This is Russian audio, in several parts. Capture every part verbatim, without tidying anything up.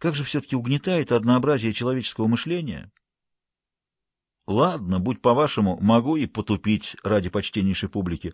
Как же все-таки угнетает однообразие человеческого мышления. Ладно, будь по-вашему, могу и потупить ради почтеннейшей публики.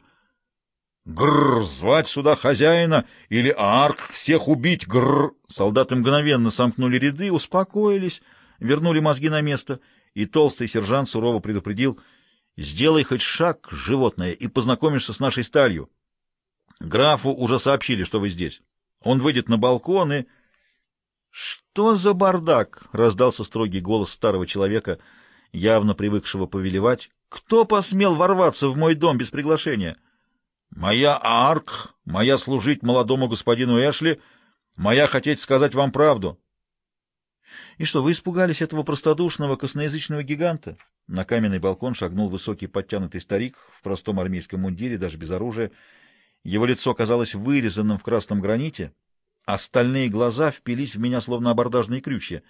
Гррр, звать сюда хозяина или арк, всех убить, гррр. Солдаты мгновенно сомкнули ряды, успокоились, вернули мозги на место, и толстый сержант сурово предупредил: «Сделай хоть шаг, животное, и познакомишься с нашей сталью. Графу уже сообщили, что вы здесь. Он выйдет на балкон и...» «Что за бардак?» — раздался строгий голос старого человека, явно привыкшего повелевать. «Кто посмел ворваться в мой дом без приглашения?» «Моя арк, моя служить молодому господину Эшли, моя хотеть сказать вам правду». «И что, вы испугались этого простодушного косноязычного гиганта?» На каменный балкон шагнул высокий подтянутый старик в простом армейском мундире, даже без оружия. Его лицо казалось вырезанным в красном граните, а стальные глаза впились в меня, словно абордажные крючья.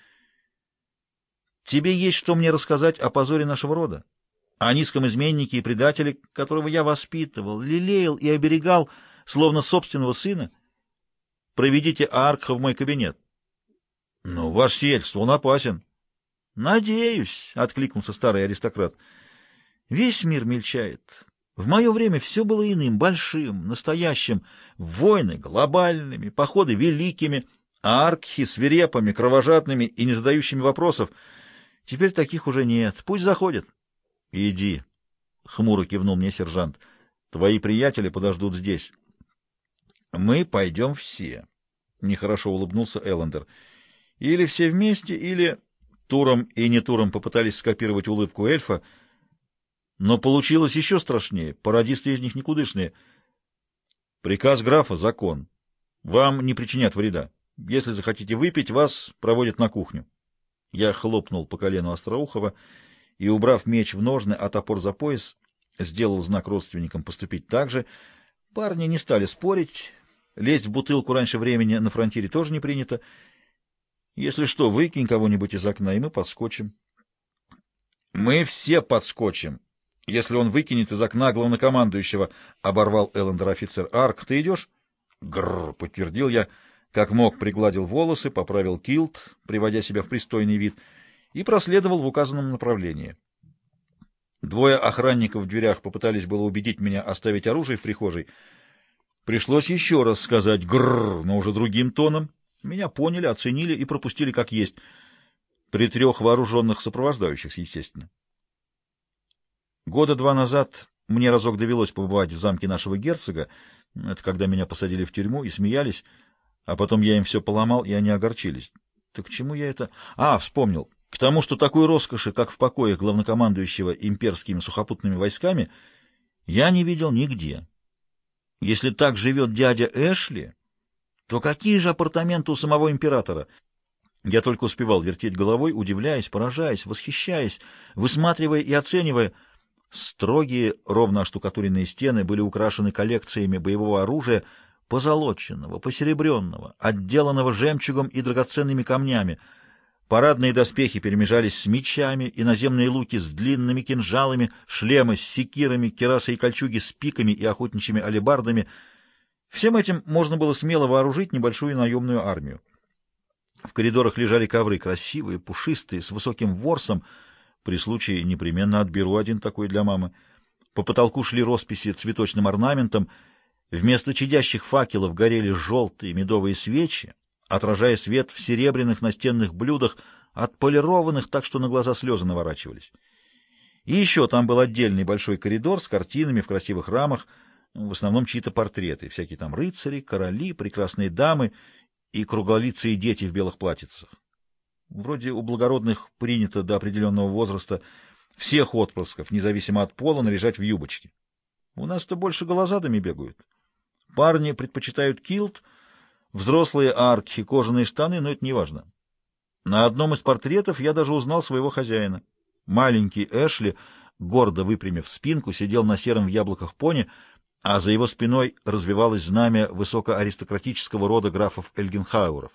«Тебе есть что мне рассказать о позоре нашего рода? О низком изменнике и предателе, которого я воспитывал, лелеял и оберегал, словно собственного сына? Проведите Аркха в мой кабинет». «Ну, ваше сиятельство, он опасен». «Надеюсь», — откликнулся старый аристократ. «Весь мир мельчает. В мое время все было иным, большим, настоящим. Войны глобальными, походы великими, а аркхи свирепыми, кровожадными и не задающими вопросов. Теперь таких уже нет. Пусть заходят». «Иди», — хмуро кивнул мне сержант. «Твои приятели подождут здесь». «Мы пойдем все», — нехорошо улыбнулся Эллендер. «Или все вместе, или...» Туром и не Туром попытались скопировать улыбку эльфа, но получилось еще страшнее. Пародисты из них никудышные. «Приказ графа — закон. Вам не причинят вреда. Если захотите выпить, вас проводят на кухню». Я хлопнул по колену Остроухова и, убрав меч в ножны, а топор за пояс, сделал знак родственникам поступить так же. Парни не стали спорить. Лезть в бутылку раньше времени на фронтире тоже не принято. Если что, выкинь кого-нибудь из окна, и мы подскочим. — Мы все подскочим, если он выкинет из окна главнокомандующего, — оборвал Эллендер офицер. — Арк, ты идешь? — Грррр, — подтвердил я, как мог пригладил волосы, поправил килт, приводя себя в пристойный вид, и проследовал в указанном направлении. Двое охранников в дверях попытались было убедить меня оставить оружие в прихожей. Пришлось еще раз сказать «грррр», но уже другим тоном. Меня поняли, оценили и пропустили как есть. При трех вооруженных сопровождающих, естественно. Года два назад мне разок довелось побывать в замке нашего герцога. Это когда меня посадили в тюрьму и смеялись, а потом я им все поломал, и они огорчились. Так к чему я это... А, вспомнил. К тому, что такой роскоши, как в покоях главнокомандующего имперскими сухопутными войсками, я не видел нигде. Если так живет дядя Эшли, то какие же апартаменты у самого императора? Я только успевал вертеть головой, удивляясь, поражаясь, восхищаясь, высматривая и оценивая. Строгие, ровно оштукатуренные стены были украшены коллекциями боевого оружия, позолоченного, посеребренного, отделанного жемчугом и драгоценными камнями. Парадные доспехи перемежались с мечами, иноземные луки с длинными кинжалами, шлемы с секирами, кирасы и кольчуги с пиками и охотничьими алебардами. Всем этим можно было смело вооружить небольшую наемную армию. В коридорах лежали ковры, красивые, пушистые, с высоким ворсом. При случае непременно отберу один такой для мамы. По потолку шли росписи цветочным орнаментом. Вместо чадящих факелов горели желтые медовые свечи, отражая свет в серебряных настенных блюдах, отполированных так, что на глаза слезы наворачивались. И еще там был отдельный большой коридор с картинами в красивых рамах, в основном чьи-то портреты, всякие там рыцари, короли, прекрасные дамы и круглолицые дети в белых платьицах. Вроде у благородных принято до определенного возраста всех отпрысков, независимо от пола, наряжать в юбочки. У нас-то больше голозадами бегают. Парни предпочитают килт, взрослые аркхи, кожаные штаны, но это не важно. На одном из портретов я даже узнал своего хозяина. Маленький Эшли, гордо выпрямив спинку, сидел на сером в яблоках пони, а за его спиной развивалось знамя высокоаристократического рода графов Эльгенхауэров.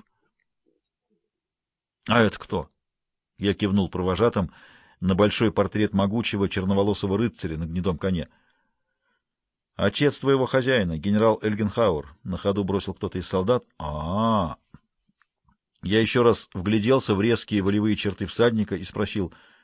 — А это кто? — я кивнул провожатым на большой портрет могучего черноволосого рыцаря на гнедом коне. — Отец твоего хозяина, генерал Эльгенхауэр, — на ходу бросил кто-то из солдат. — А-а-а! Я еще раз вгляделся в резкие волевые черты всадника и спросил: